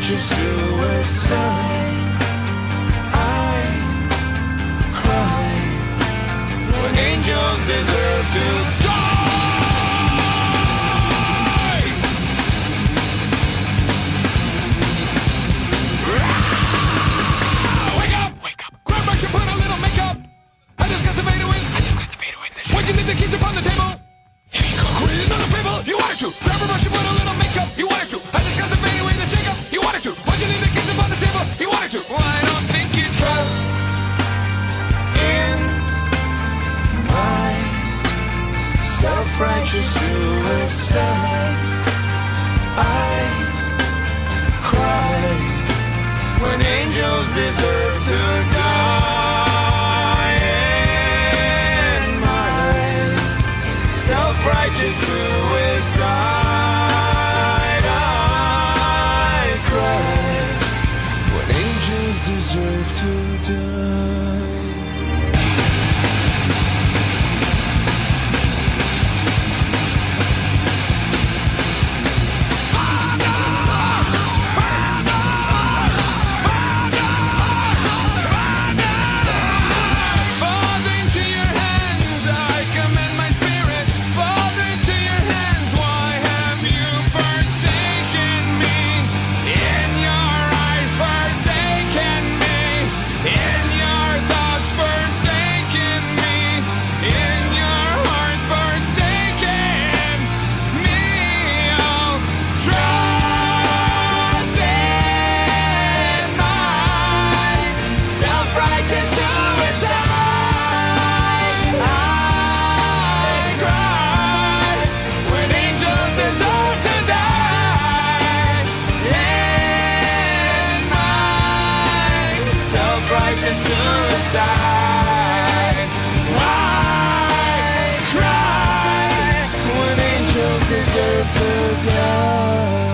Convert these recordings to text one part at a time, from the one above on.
self-righteous suicide. I cry when angels deserve to die. Wake up! Wake up! Grab brush and put a little makeup. I just got to fade away. Why'd you leave the keys upon the table? Here you go. Quit another fable. You wanted to. Grab a brush and put a little makeup. You wanted to. I just got to fade away the shake up. You wanted to. Why'd you leave the keys upon the table? You wanted to. Well, I don't think you trust in my self-righteous suicide. I cry when angels deserve to die. In my self-righteous suicide, I cry when angels deserve to die. Suicide. Why cry when angels deserve to die?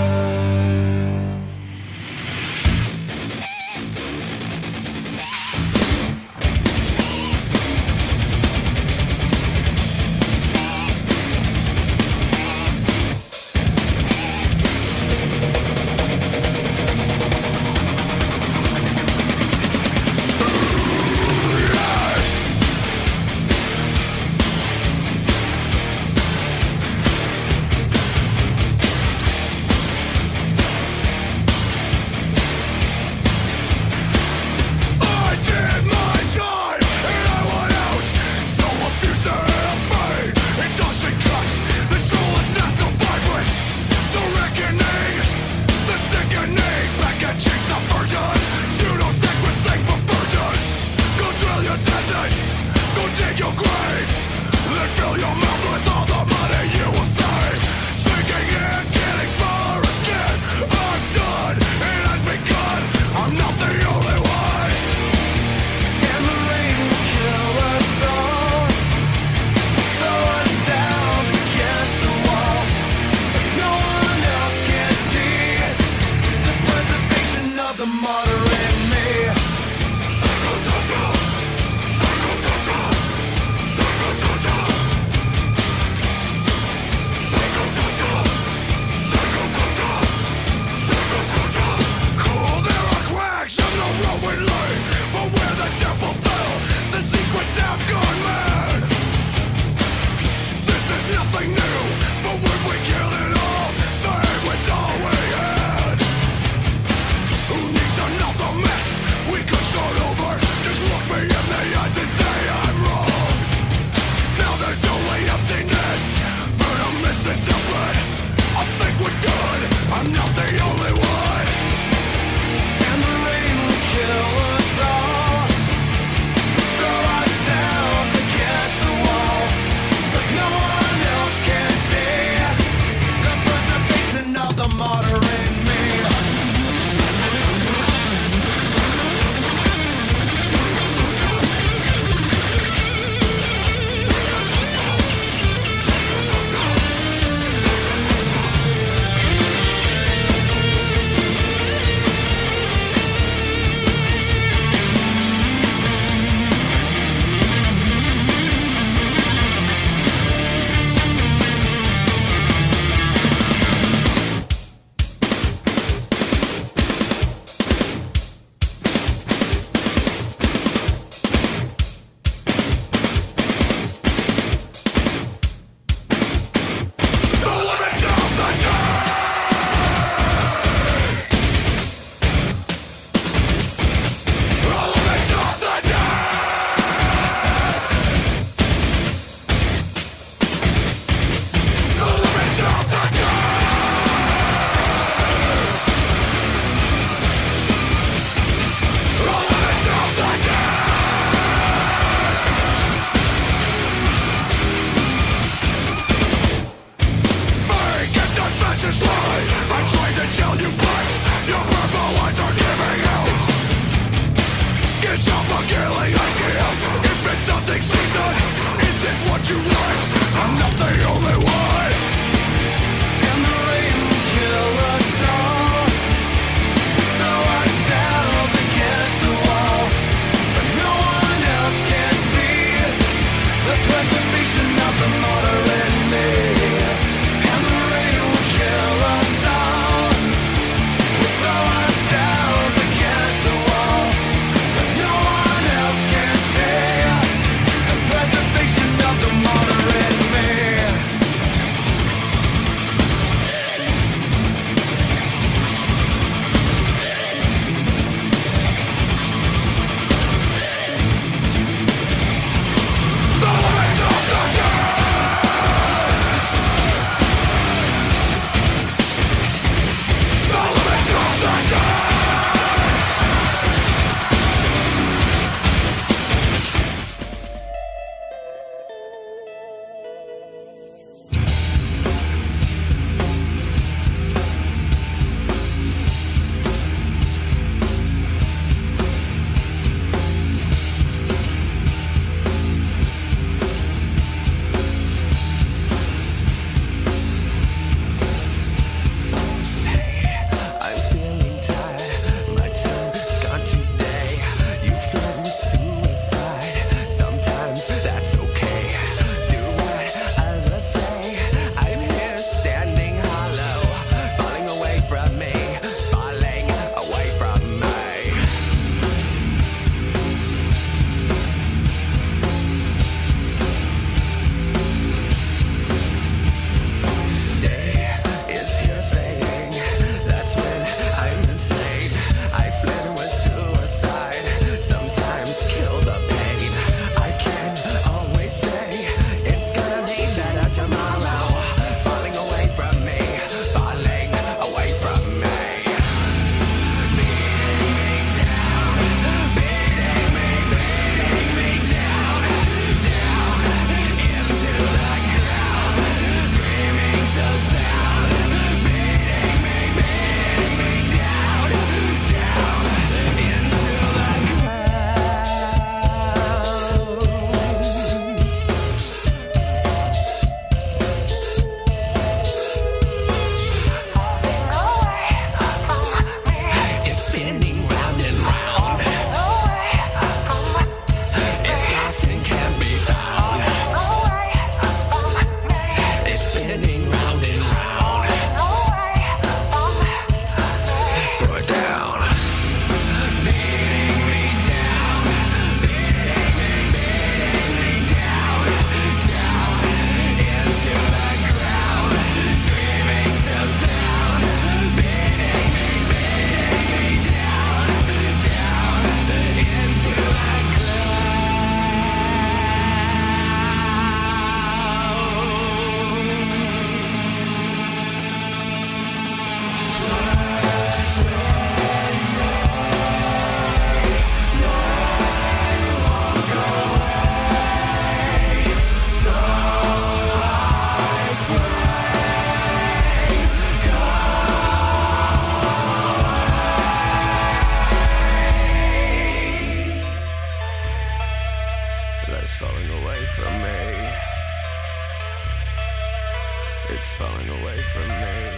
It's falling away from me.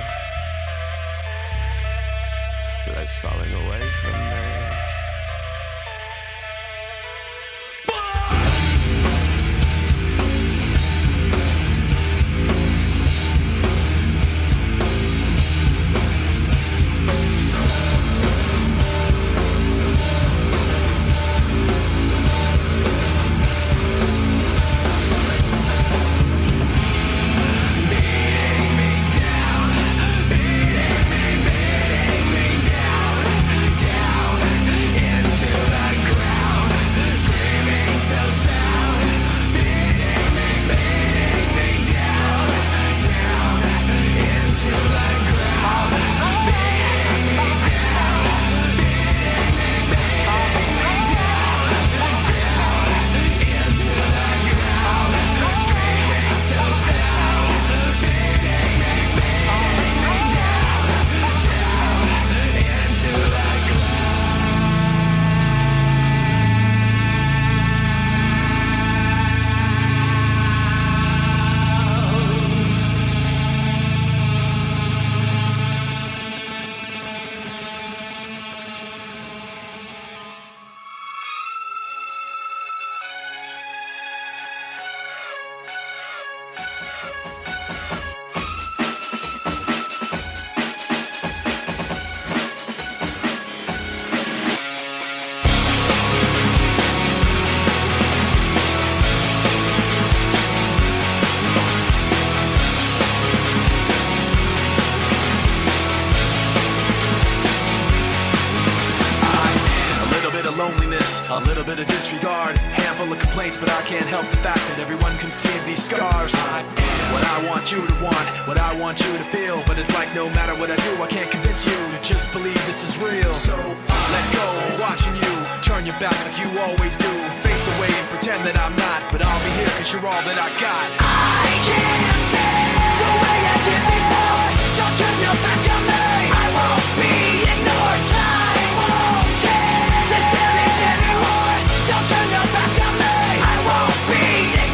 Life's falling away from me. A little bit of disregard, handful of complaints, but I can't help the fact that everyone can see these scars. I am what I want you to want, what I want you to feel, but it's like no matter what I do, I can't convince you to just believe this is real. So let go, watching you turn your back like you always do, face away and pretend that I'm not, but I'll be here cause you're all that I got. I can't feel the way I did before. Don't turn your back on me, I won't be ignored. Time won't change this damage anymore. Don't turn your back on me, I won't be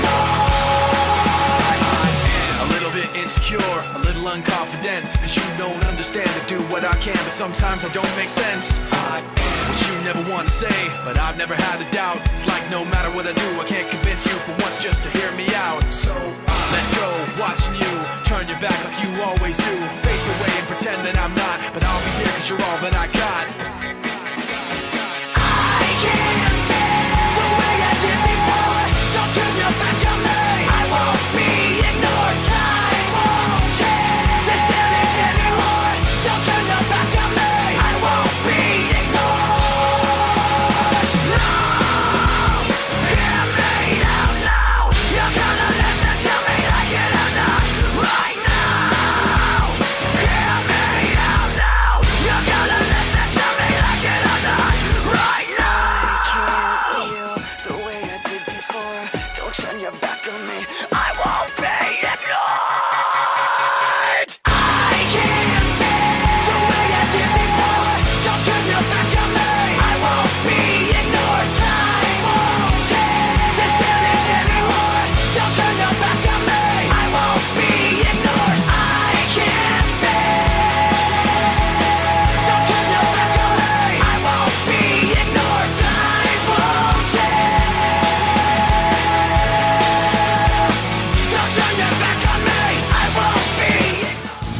ignored. I'm a little bit insecure, a little unconfident, cause you don't understand to do what I can, but sometimes I don't make sense. I am what you never want to say, but I've never had a doubt. It's like no matter what I do, I can't convince you for once just to hear me out. So let go, watching you turn your back like you always do, face away and pretend that I'm not, but I'll be here cause you're all that I got. I can't feel the way I did before. Don't turn your back on me, I won't be ignored. Time won't change this damage anymore. Don't turn your back on me, I won't be ignored. No, hear me out now. You're gonna listen to me like it or not. Right now, hear me out now. You're gonna listen to me like it or not. Right now. I can't feel the way I did before. Don't turn your back on me, I won't be ignored. I can't feel the way I did before. Don't turn your back on me, I won't be ignored. Time won't change this damage anymore. Don't turn your back on me, I won't be ignored. I can't feel. Don't turn your back on me, I won't be ignored. Time won't change. Don't turn your back on me, I won't be ignored.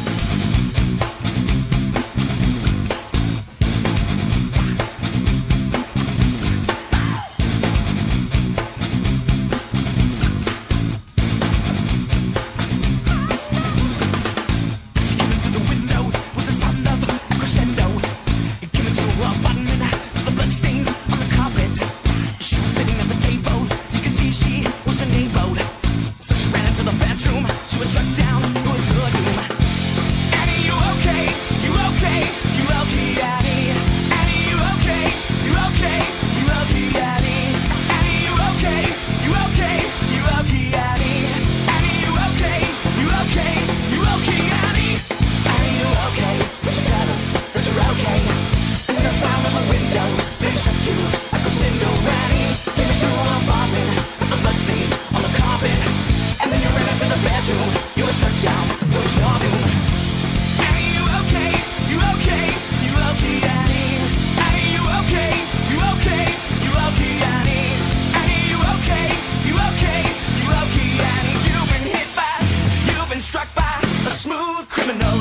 Skimming to the window with the sound of a crescendo. Given to a button with the bloodstains on the carpet. She was sitting at the table. You could see she was enabled. So she ran into the bedroom. She was struck down. It was her doom. Annie, you okay? You okay? You okay, Annie? Annie, you okay? You okay? You okay, Annie? Annie, you okay? You okay? You okay, Annie? Annie, you okay? You okay? You okay, Annie? Annie, you okay? Would you tell us that you're okay? And the sound of a window, they struck you like a crescendo. Annie, came into an apartment with the bloodstains on the carpet. And then you ran into the bedroom. You were struck down. lose your doom. Annie, you okay? You okay? You okay, Annie? Annie, you okay? You okay? You okay, Annie? Annie, you okay? You okay? You okay, Annie? You've been hit by, you've been struck by a smooth criminal.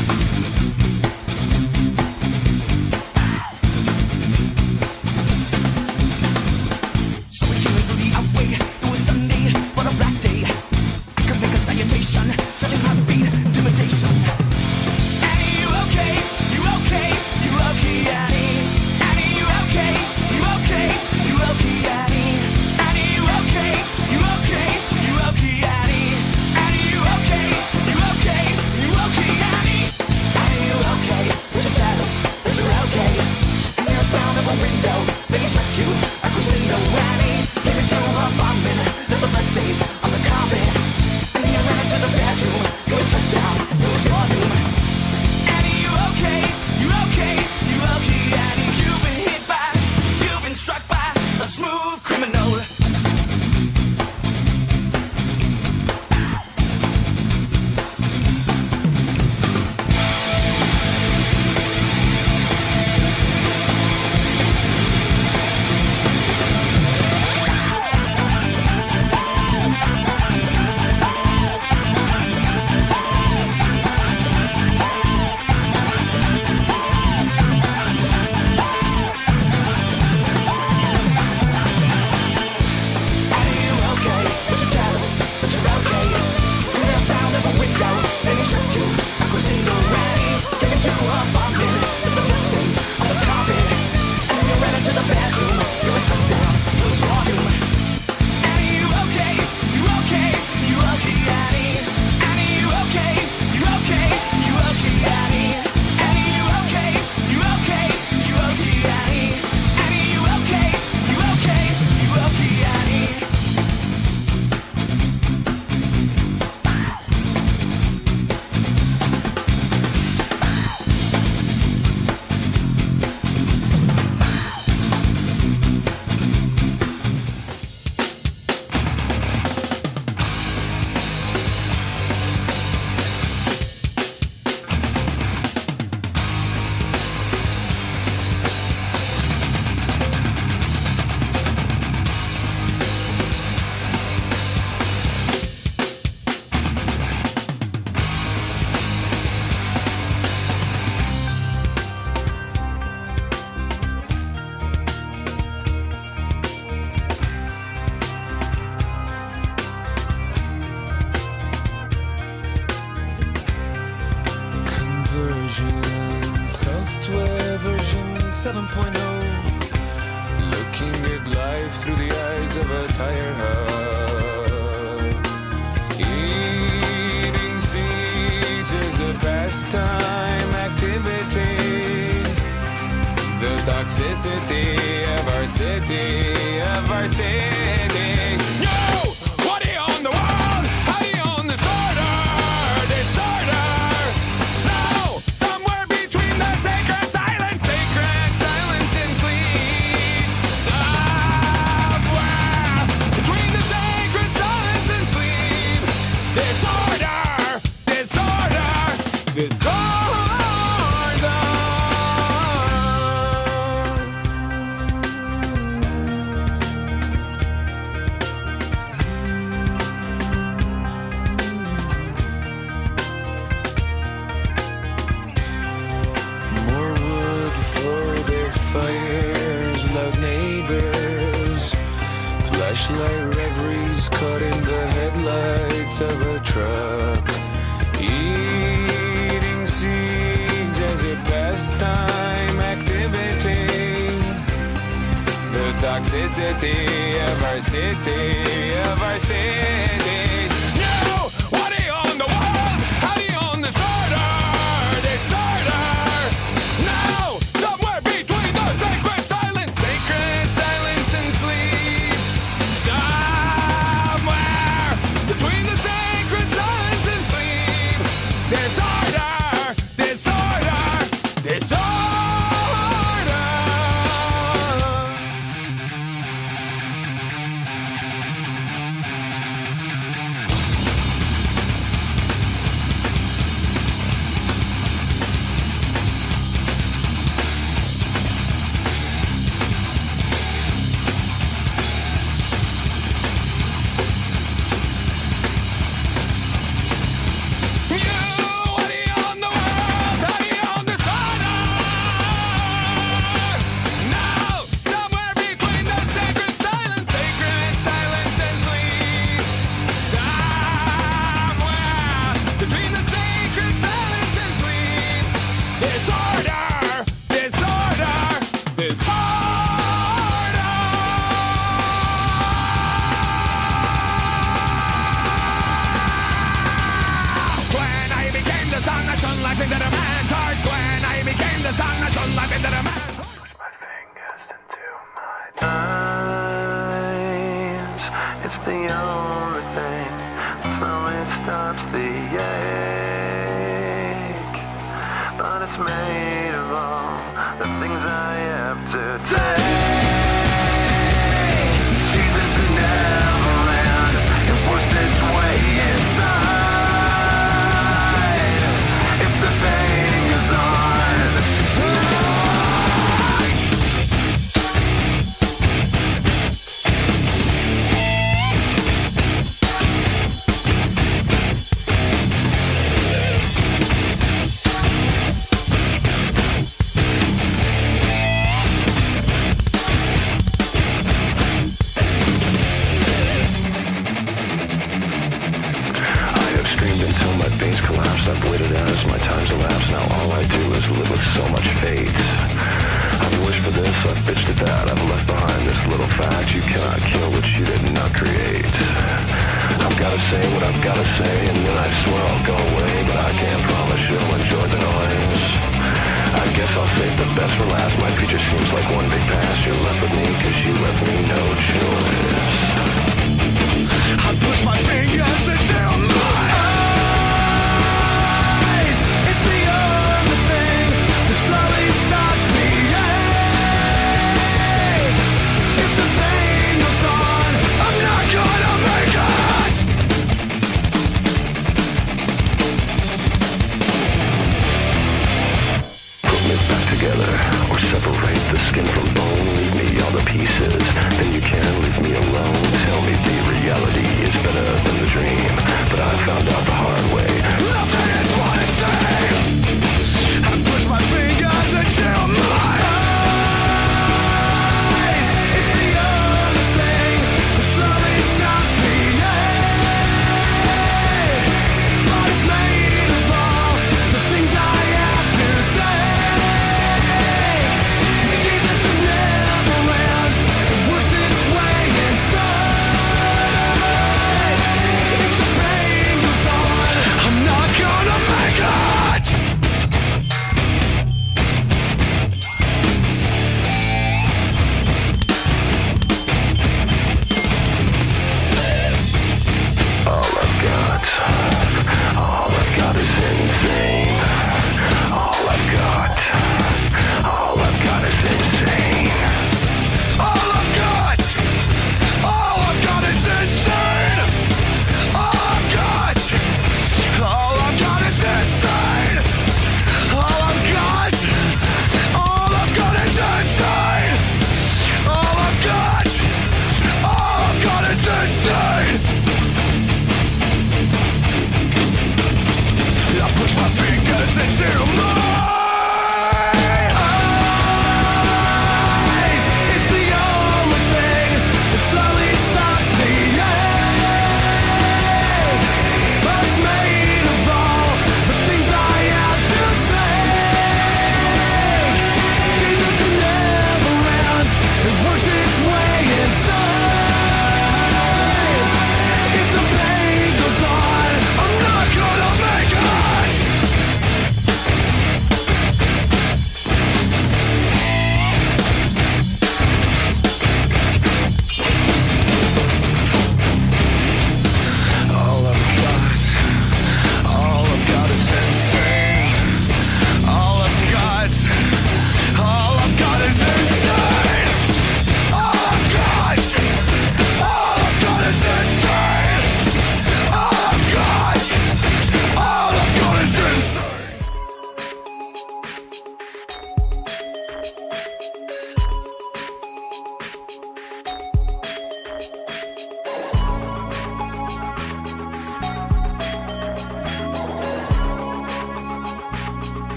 So we came through the outway. It was Sunday, but a black day. I could make a salutation, selling heartbeat, intimidation. Annie, you okay? You okay? You okay, Annie? Annie, you okay? You okay? You okay, Annie? Annie, you okay? You okay? You okay, Annie? Annie, you okay? You okay? You okay, Annie? Annie, you okay? Would you tell us that you're okay? And there's a sound of a window, then he struck you a crescendo. Annie, came into a apartment, left the bloodstains on the carpet. And then you ran into the bedroom, you were struck down, it was your doom. Annie, you okay? You okay? You okay, Annie? You've been hit by, you've been struck by a smooth criminal. Annie, you okay? Would you tell us that you're okay? And there's a sound of a window, then he struck you a crescendo. Annie, came into a apartment, left the bloodstains on the carpet. And then you ran into the bedroom, you were struck down, it was your doom. Annie, you okay? You okay? You okay, Annie? Annie, you okay? You okay? You okay, Annie? Annie, you okay? You okay? You okay, Annie? Annie, you okay? You okay? You okay, Annie? Conversion, software version 7.0. Looking at life through the eyes of a tire hub. Eating seeds is a pastime activity. The toxicity of our city, of our city. Yo! What do you own the world? How do you own disorder? Disorder! No! Somewhere between the sacred silence and sleep. Somewhere between the sacred silence and sleep. Disorder! Disorder! Disorder! More wood for their fires, loud neighbors. Flashlight reveries caught in the headlights of a truck. Eating seeds as a pastime activity. The toxicity of our city, of our city. No! What do you own the world? How do you own disorder? Disorder! No! Somewhere between the sacred silence and sleep. Somewhere between the sacred silence and sleep. Disorder! Disorder! Disorder! life into the man's heart. When I became the sun, I shone life into the man's heart. Push my fingers into my eyes. It's the only thing that slowly stops the ache. But it's made of all the things I have to take. Jesus never ends. It works its way inside. If the pain goes on, I've waited as my time's elapsed. Now all I do is live with so much fate. I've wished for this, I've bitched at that. I've left behind this little fact: you cannot kill what you did not create. I've gotta say what I've gotta say, and then I swear I'll go away. But I can't promise you'll enjoy the noise. I guess I'll save the best for last. My future seems like one big past. You're left with me cause you left me no choice. I push my fingers into my eyes. It's the only thing that slowly stops me. If the pain goes on, I'm not gonna make it. Put me back together, or separate the skin from bone.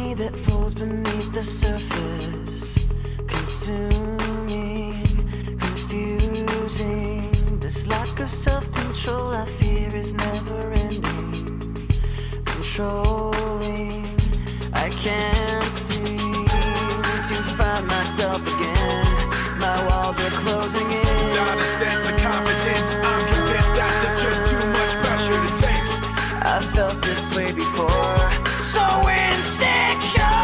me that pulls beneath the surface, consuming, confusing. This lack of self-control I fear is never ending, controlling. I can't seem to find myself again. My walls are closing in. Without a sense of confidence, I'm convinced that there's just too much pressure to take. I felt this way before, so insecure.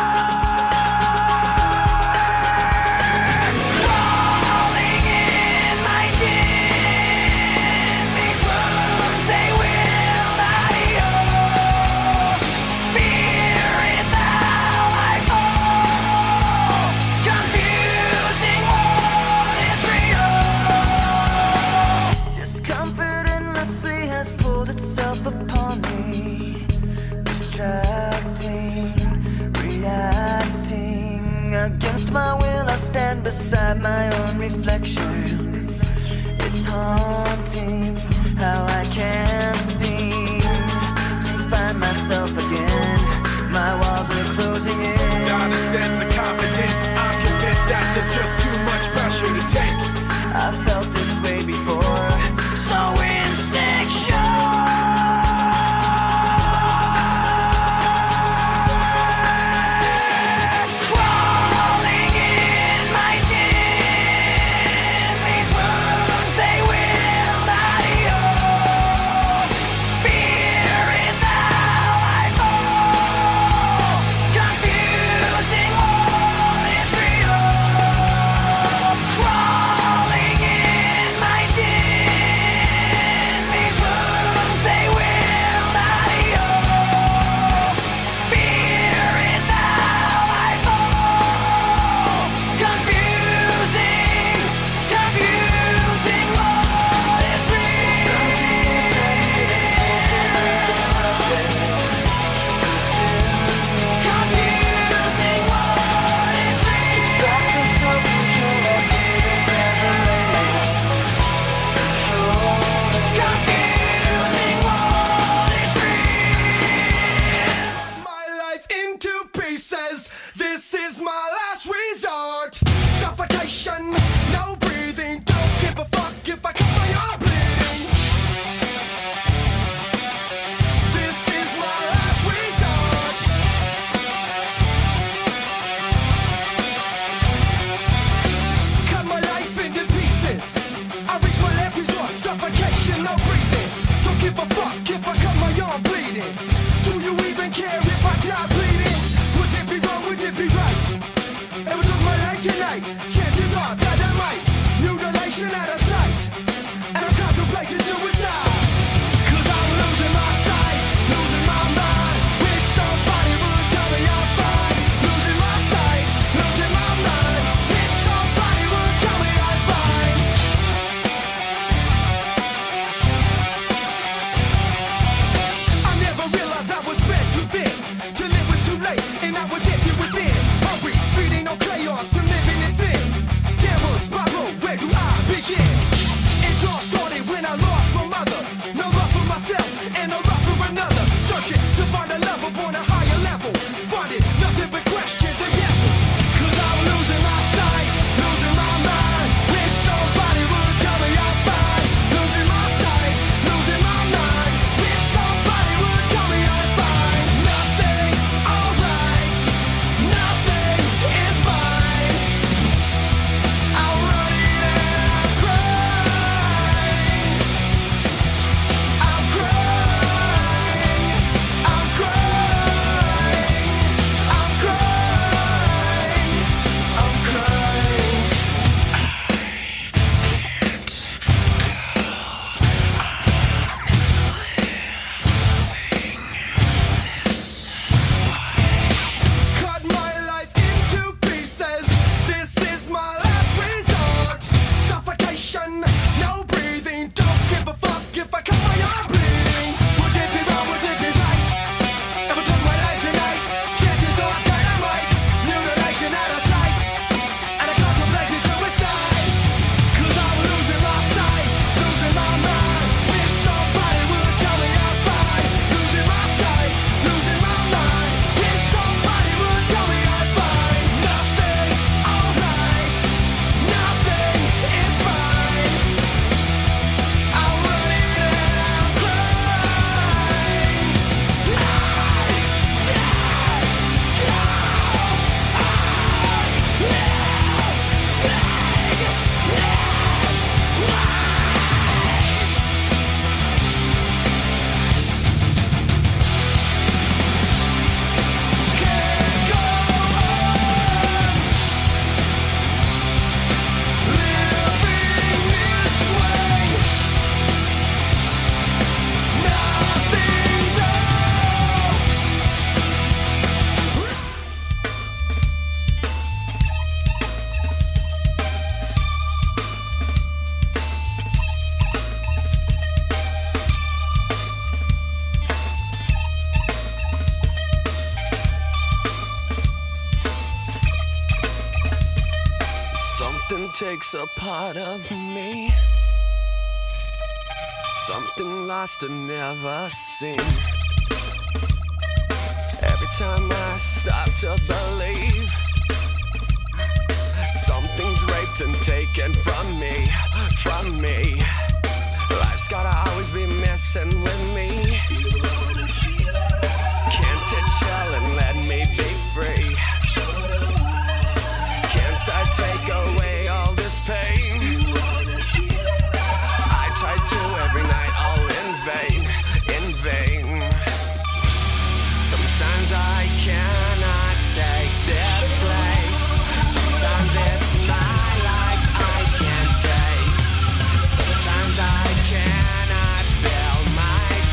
Crawling in my skin, these wounds they will not heal. Fear is how I fall. Confusing what is real. Discomfort endlessly has pulled itself upon me, distracting, reacting. Against my will I stand beside my own reflection. It's haunting how I can't seem to find myself again. My walls are closing in. Without a sense of confidence, I'm convinced that there's just too much pressure to take. I felt this way before, so insecure. Crawling in my skin, these wounds they will not heal. Fear is how I fall. Confusing what takes a part of me. Something lost and never seen. Every time I start to believe, something's raped and taken from me, from me. Life's gotta always be messing with me. Can't it chill and let me be free? Can't I take away all this pain? I try to every night, all in vain, in vain. Sometimes I cannot take this place. Sometimes it's my life I can't taste. Sometimes I cannot feel my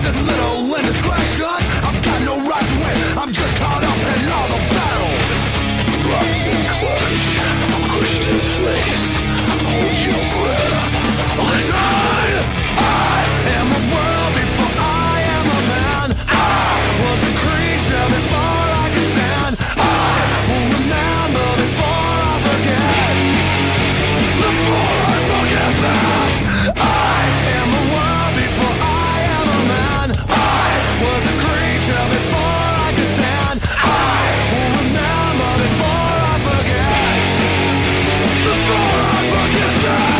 causes little indiscretions. I've got no right to win, I'm just caught up in all the battles. Locked in clutch, pushed in place. Hold your breath. Listen! I am a world before I am a man. I was a creature before I could stand. I will remember before I forget. Before I forget that I am a world before I am a man. I was a creature before I could stand. I will remember before I forget. Before I forget that.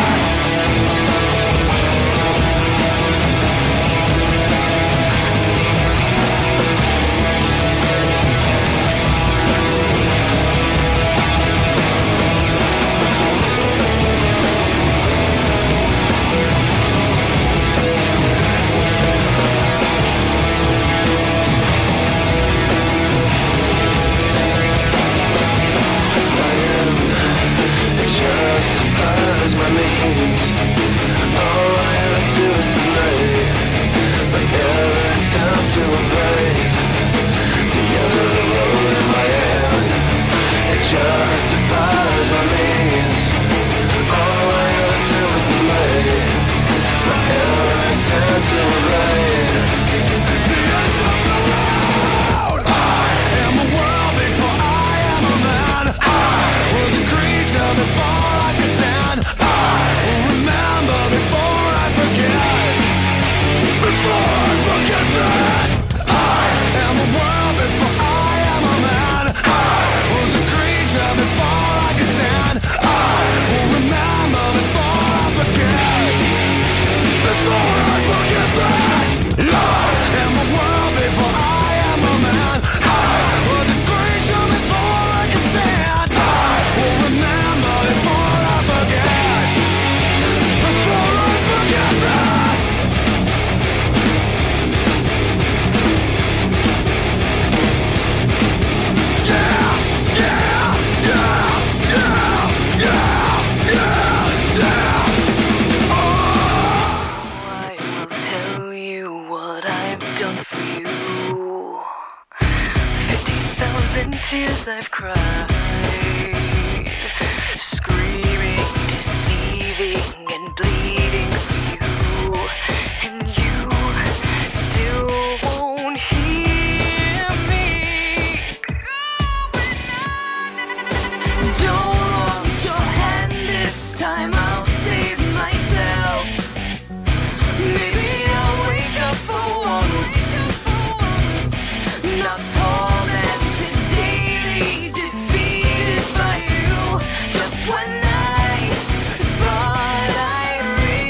It justifies my means. All I ever do is delay, but never attempt to evade the end of the road in my hand. It justifies my means. All I ever do is delay, but never attempt to evade the ends of the road. I am a world before I am a man. I was a creature before I could stand. I will remember before I forget. Before I forget that I am a world before I am a man. I was a creature before I could stand. I will remember before I forget. Before I forget that I am a world before I am a man. I was a creature before I could stand. I will remember before I forget. Before I forget that. I will tell you what I've done for you. 50,000 tears I've cried, screaming, deceiving, and bleeding for you, and you still won't hear me. Don't want your hand this time, I'll save myself. Maybe I'll wake up for once, not tormented daily, defeated by you. Just when I thought I'd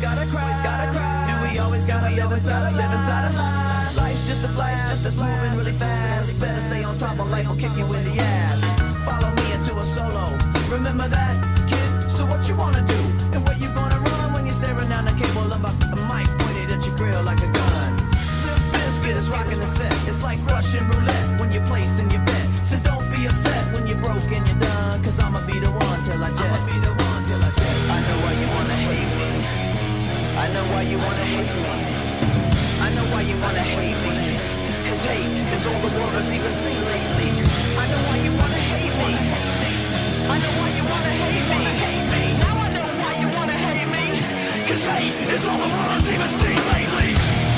gotta cry? Do we always gotta live inside a lie? Life's just a flash, that's moving really fast. Better stay on top or life will kick you in the ass. Follow me into a solo. Remember that, kid? So what you wanna do? And where you gonna run when you're staring down the cable of a mic pointed at your grill like a gun? Limp Bizkit is rocking the set. It's like Russian roulette when you're placing your bet. So don't be upset when you're broke and you're done. Cause I'ma be the one till I jet. I know why you wanna hate me. I know why you wanna hate me. I know why you wanna hate me. Cause hate is all the world has even seen lately. I know why you wanna hate me. I know why you wanna hate me. Now I know why you wanna hate me. Cause hate is all the world has even seen lately.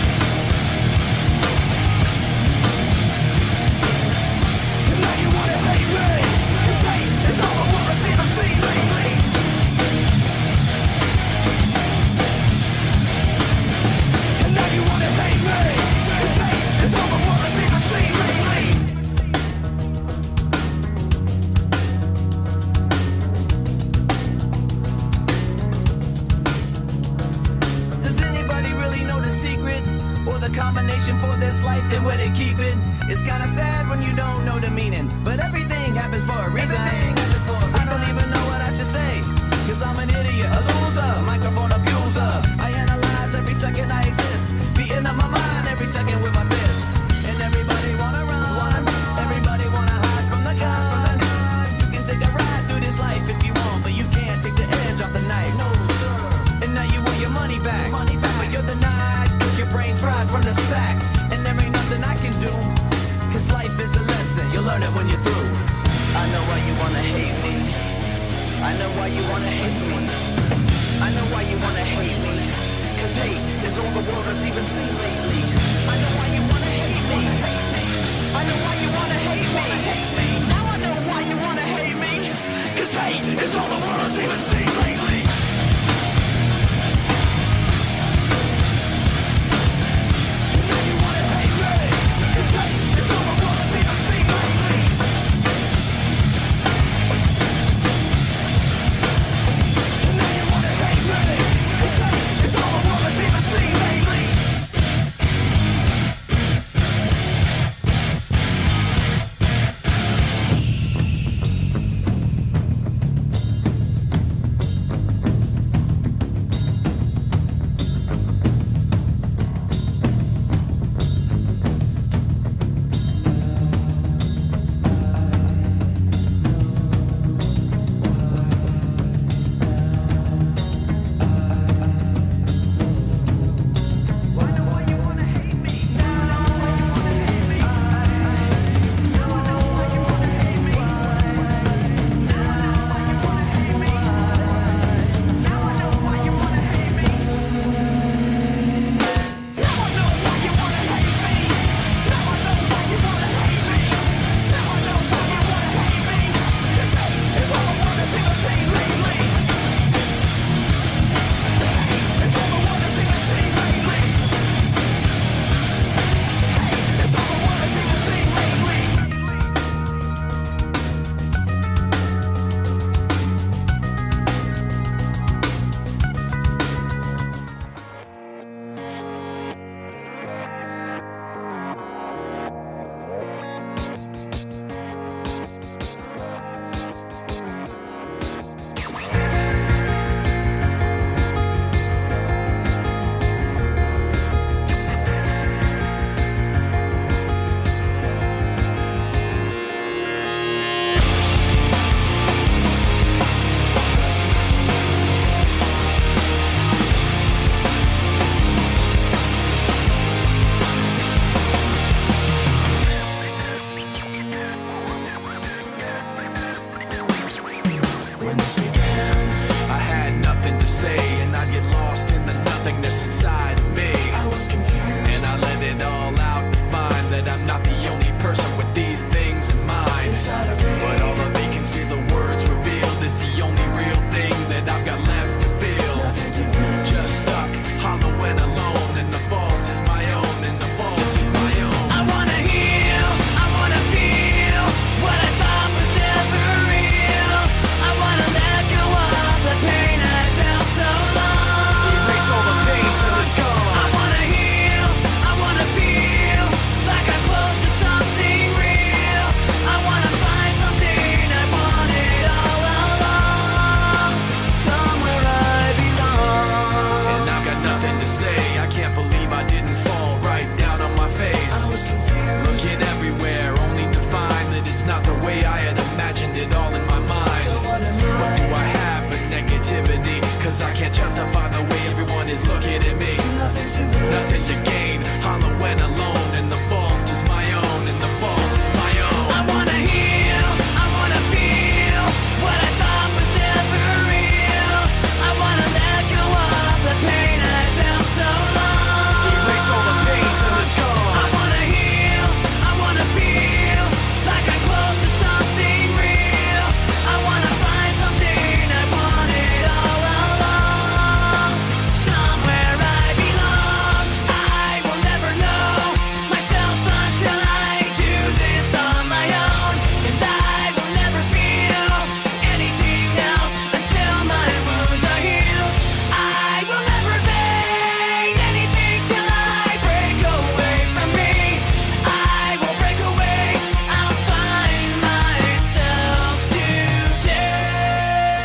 And now you wanna hate me. Cause hate is all the world has even seen lately. And now you wanna hate me. Cause hate is all the world has even seen lately. Does anybody really know the secret? Or the combination for this life and where they keep it? It's kinda sad when you don't know the meaning. But everything happens for a reason. I don't even know what I should say. Cause I'm an idiot, a loser, microphone abuser. I analyze every second I exist. Beating up my mind every second with my fists. And everybody wanna run. Everybody wanna hide from the gun. You can take a ride through this life if you want. But you can't take the edge off the knife. No, sir. And now you want your money back. But you're denied cause your brain's fried from the sack. And there ain't nothing I can do. Cause life is a lesson, you'll learn it when you're through. I know why you wanna hate me. I know why you wanna hate me. I know why you wanna hate me. Cause hate is all the world has even seen lately. I know why you wanna hate me. I know why you wanna hate me. Now I know why you wanna hate me. Cause hate is all the world has even seen lately. Now you wanna hate me. Cause hate is all the world has even seen lately. Now you wanna hate me. Cause hate is all the world has even seen lately. Erase all is looking at me. Nothing to lose. Nothing to gain. Hollow and alone, and the fault is my own, and the fault is my own. I wanna heal, I wanna feel what I thought was never real. I wanna let go of the pain I felt so long. Erase all the pain till it's gone. I wanna heal, I wanna feel like I'm close to something real. I wanna find something I wanted all along. Somewhere I belong. I will never know myself until I do this on my own. And I will never feel anything else until my wounds are healed. I will never fade anything till I break away from me. I will break away, I'll find myself today.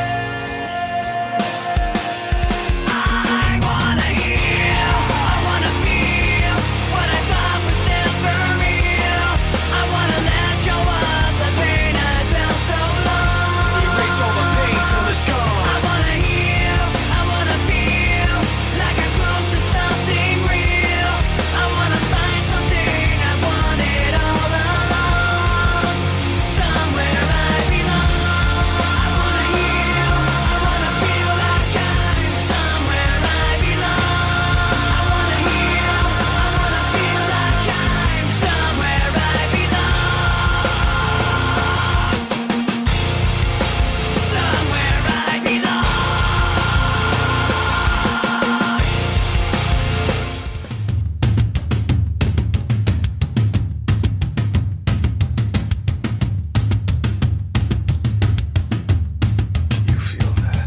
I wanna heal, I wanna feel what I thought was never real. I wanna let go of the pain I felt so long. Erase all the pain till it's gone. I wanna heal, I wanna feel like I'm close to something real. I wanna find something I wanted all along. Somewhere I belong. I wanna heal, I wanna feel like I'm somewhere I belong. I wanna heal, I wanna feel like I'm somewhere I belong. Somewhere I belong. You feel that?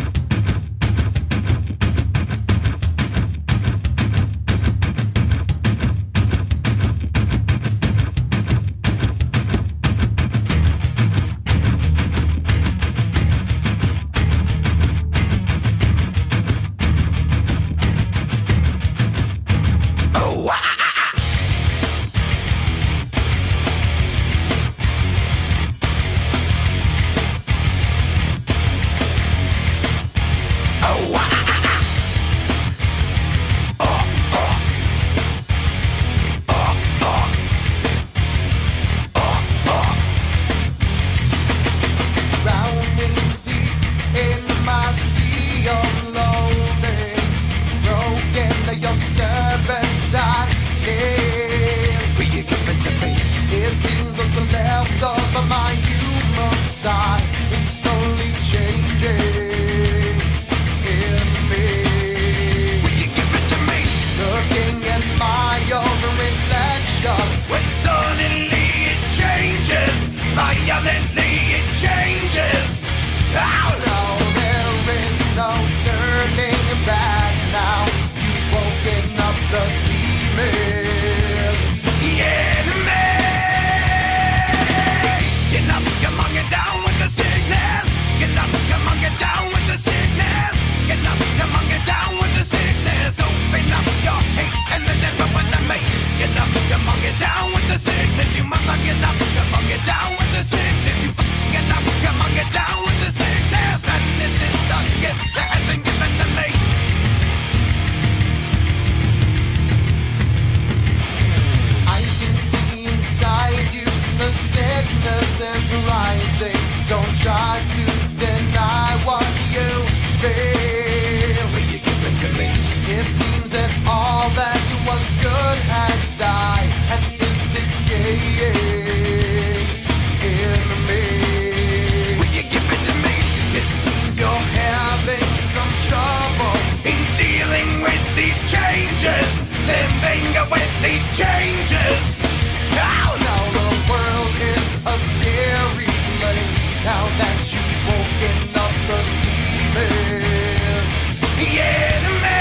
Drowning deep in my sea of loathing, broken your servant I live. Will you give it to me? It seems what's left of my human side is slowly changing in me. Will you give it to me? Looking at my own reflection, when suddenly it changes, violently it changes. Oh no, there is no turning back now. You've woken up the demon in me. Get up, come on, get down with the sickness. Get up, come on, get down with the sickness. Get up, come on, get down with the sickness. Open up your hate and then never wanna make. Get up, come on, get down with the sickness. You mother, get up, come on, get down with the sickness. You get up, come on, get down with the sickness. And this is the gift that has been given to me. I can see inside you the sickness is rising. Don't try to deny what you feel. Will you give it to me? It seems that all that was good has died and is decaying in me. Will you give it to me? It seems you're having some trouble in dealing with these changes, living with these changes. Oh no, the world is a scary place now that you've woken up the demon. Yeah, me.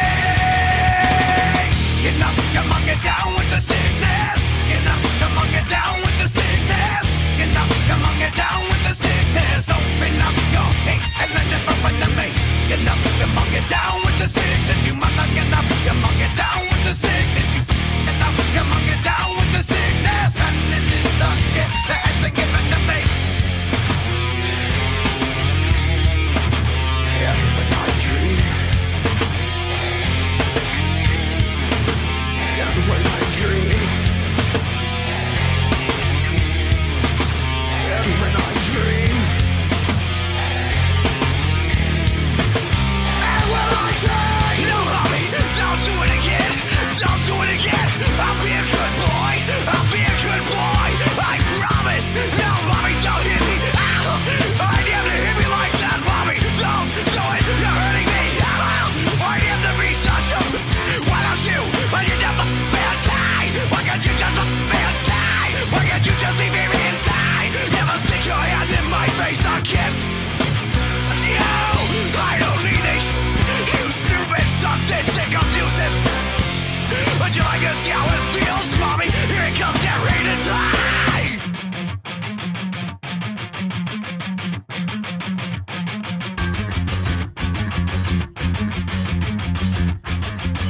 Get up, come on, get down with the sickness. Get up, come on, get down with the sickness. Get up, come on, get down with the sickness. Open up your hate and then never run to me. Get up, come on, get down with the sickness. You mother, get up, come on, get down with the sickness. You get up, come on.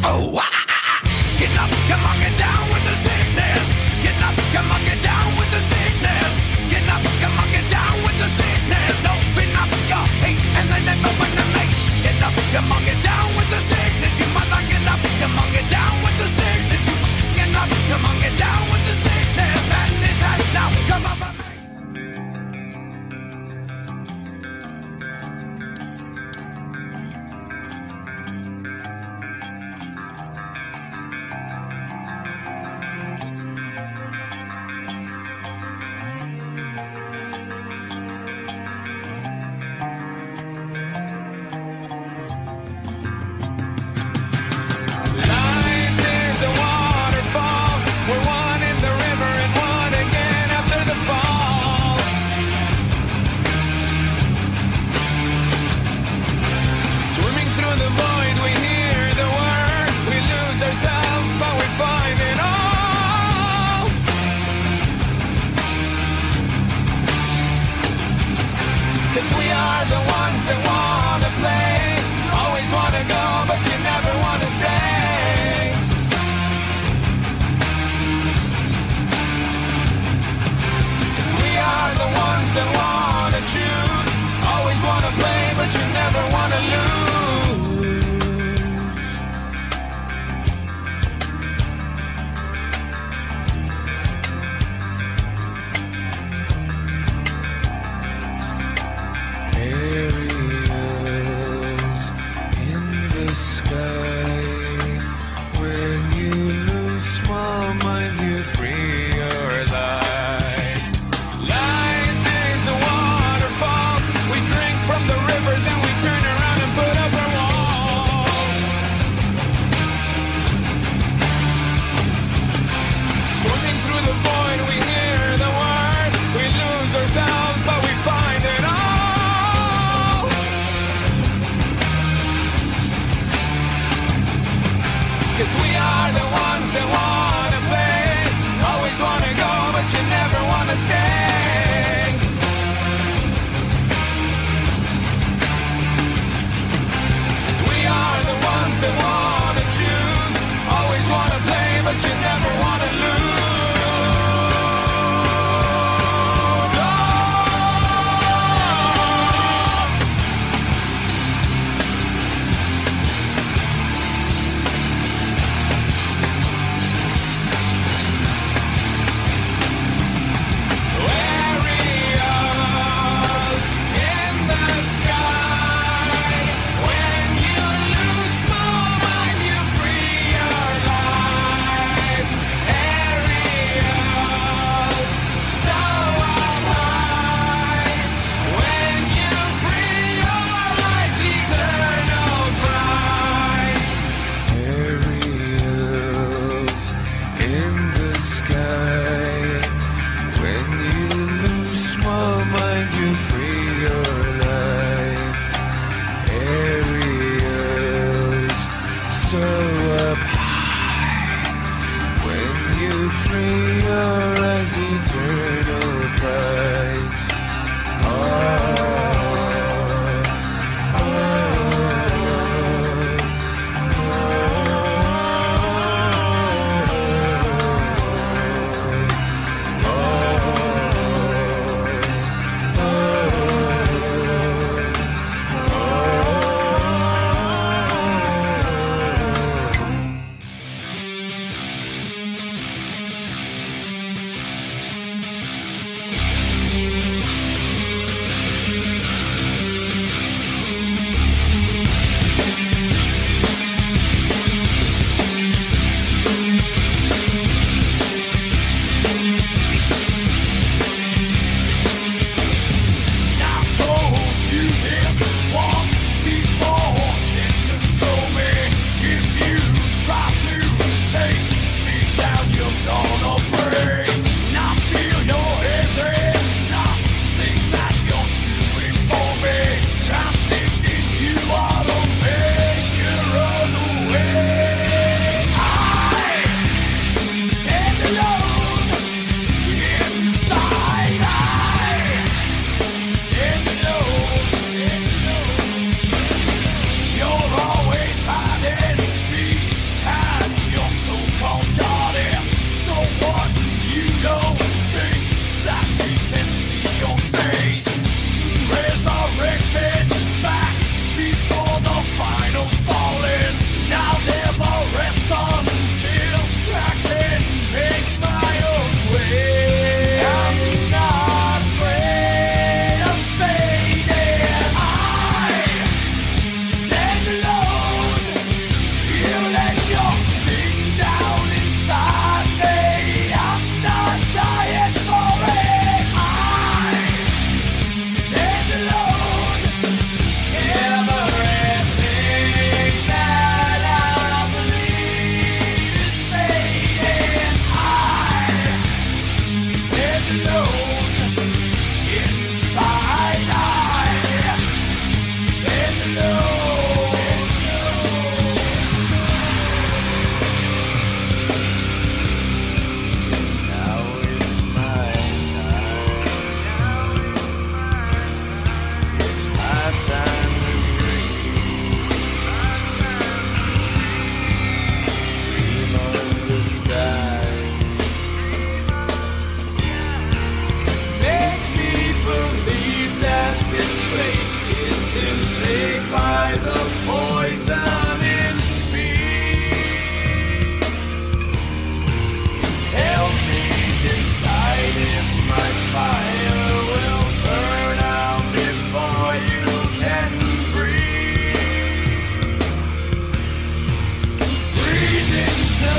Oh, get up, come on, get down with the sickness. Get up, come on, get down with the sickness. Get up, come on, get down with the sickness. Open up your hate and then open the make. Get up, come on, get down with the sickness. You mother, get up, come on, get down with the sickness. You get up, come on, get down with the sickness. Madness has now come over me.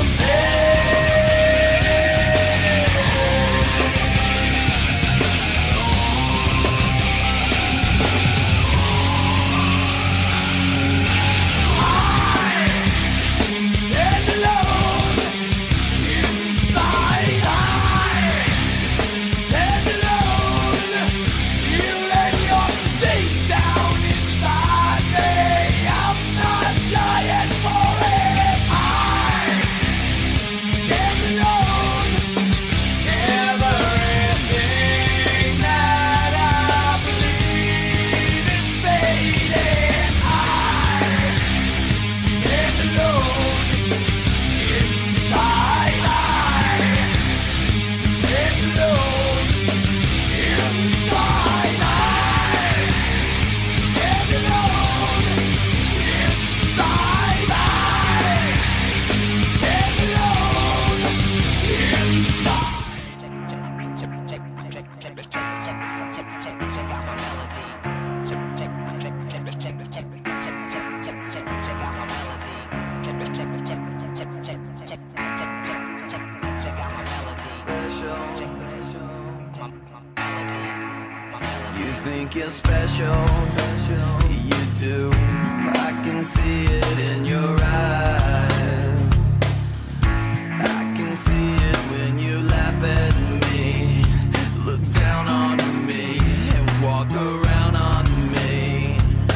think you're special, you do. I can see it in your eyes. I can see it when you laugh at me, look down on me, and walk around on me.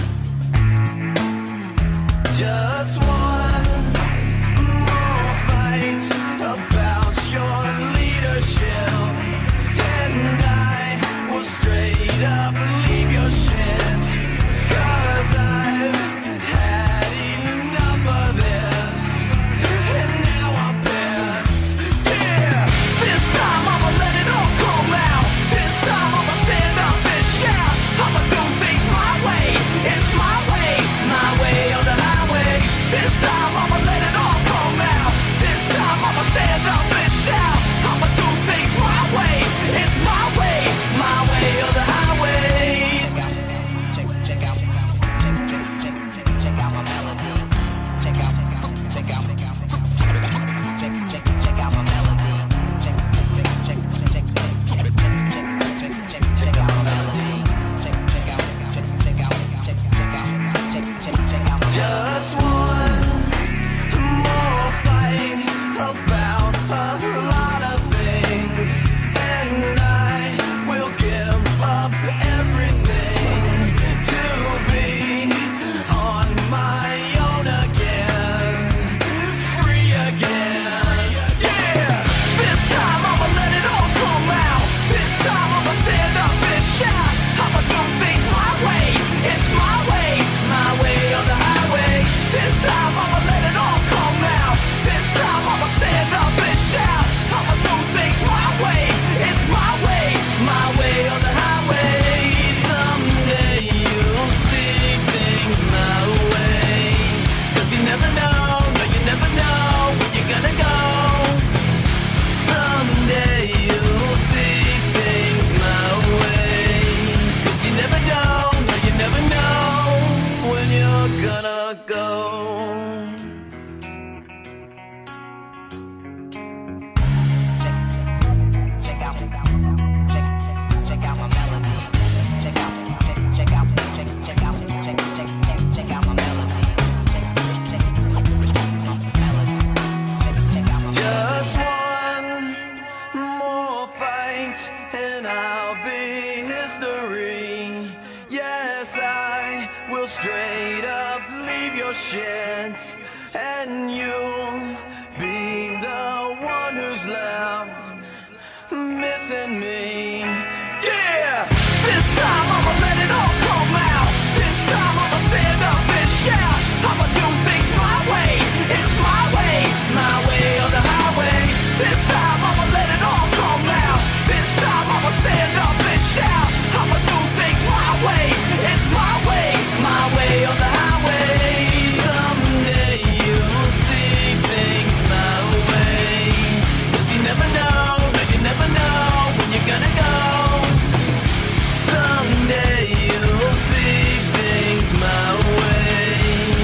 Just one more fight about your leadership, and I will straight up leave your shit. 'Cause I've had enough of this, and now I'm pissed. Yeah, this time I'ma let it all come out. This time I'ma stand up and shout. I'ma do things my way. It's my way or the highway. This time I'ma let it all come out. This time I'ma stand up and shout. I'ma do things my way. It's my way or the highway. Check out my melody. Check out my melody. Check out my melody. Just one more fight about a lot of things, and I will give up everything to be on my own again, free again. Yeah, this time I'ma let it all come out. This time I'ma stand up and shout. I'ma do things my way. It's my way or the highway. This time I'ma let it all come out. This time I'ma stand up and shout. I'ma do things my way. It's my way or the highway. Someday you'll see things my way. 'Cause you never know, no you never know where you're gonna go. Someday you'll see things my way. 'Cause you never know, no you never know when you're gonna go. Check out my melody. Check out my melody. Check out my melody. Just one more fight and I'll be history. Yes, I will straight up leave your shit, and you'll be the one who's left missing me. Yeah, this time I'ma let it all come out. This time I'ma stand up and shout. I'ma do things my way. It's my way or the highway. This time I'ma let it all come out. This time I'ma stand up and shout. I'ma do things my way. It's my way or the highway. Someday you'll see things my way. 'Cause you never know, no you never know when you're gonna go. Someday you'll see things my way.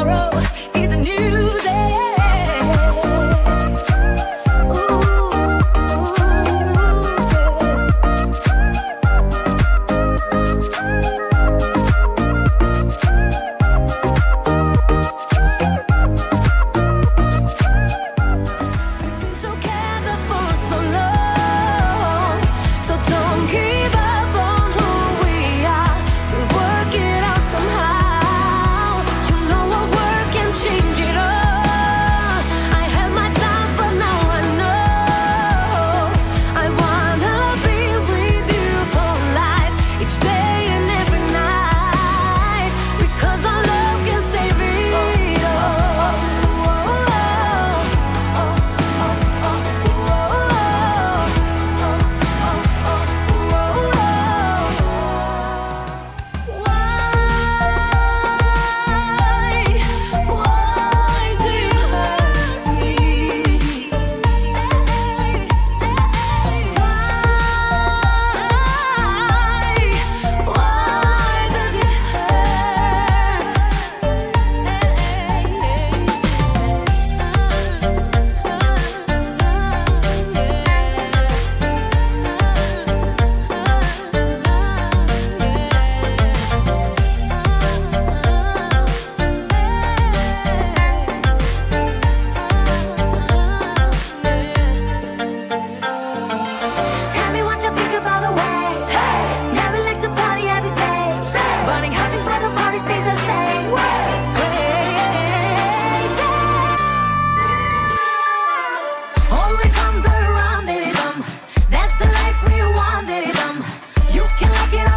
tomorrow is a new day.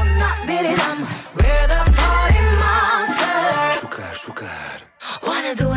Wanna do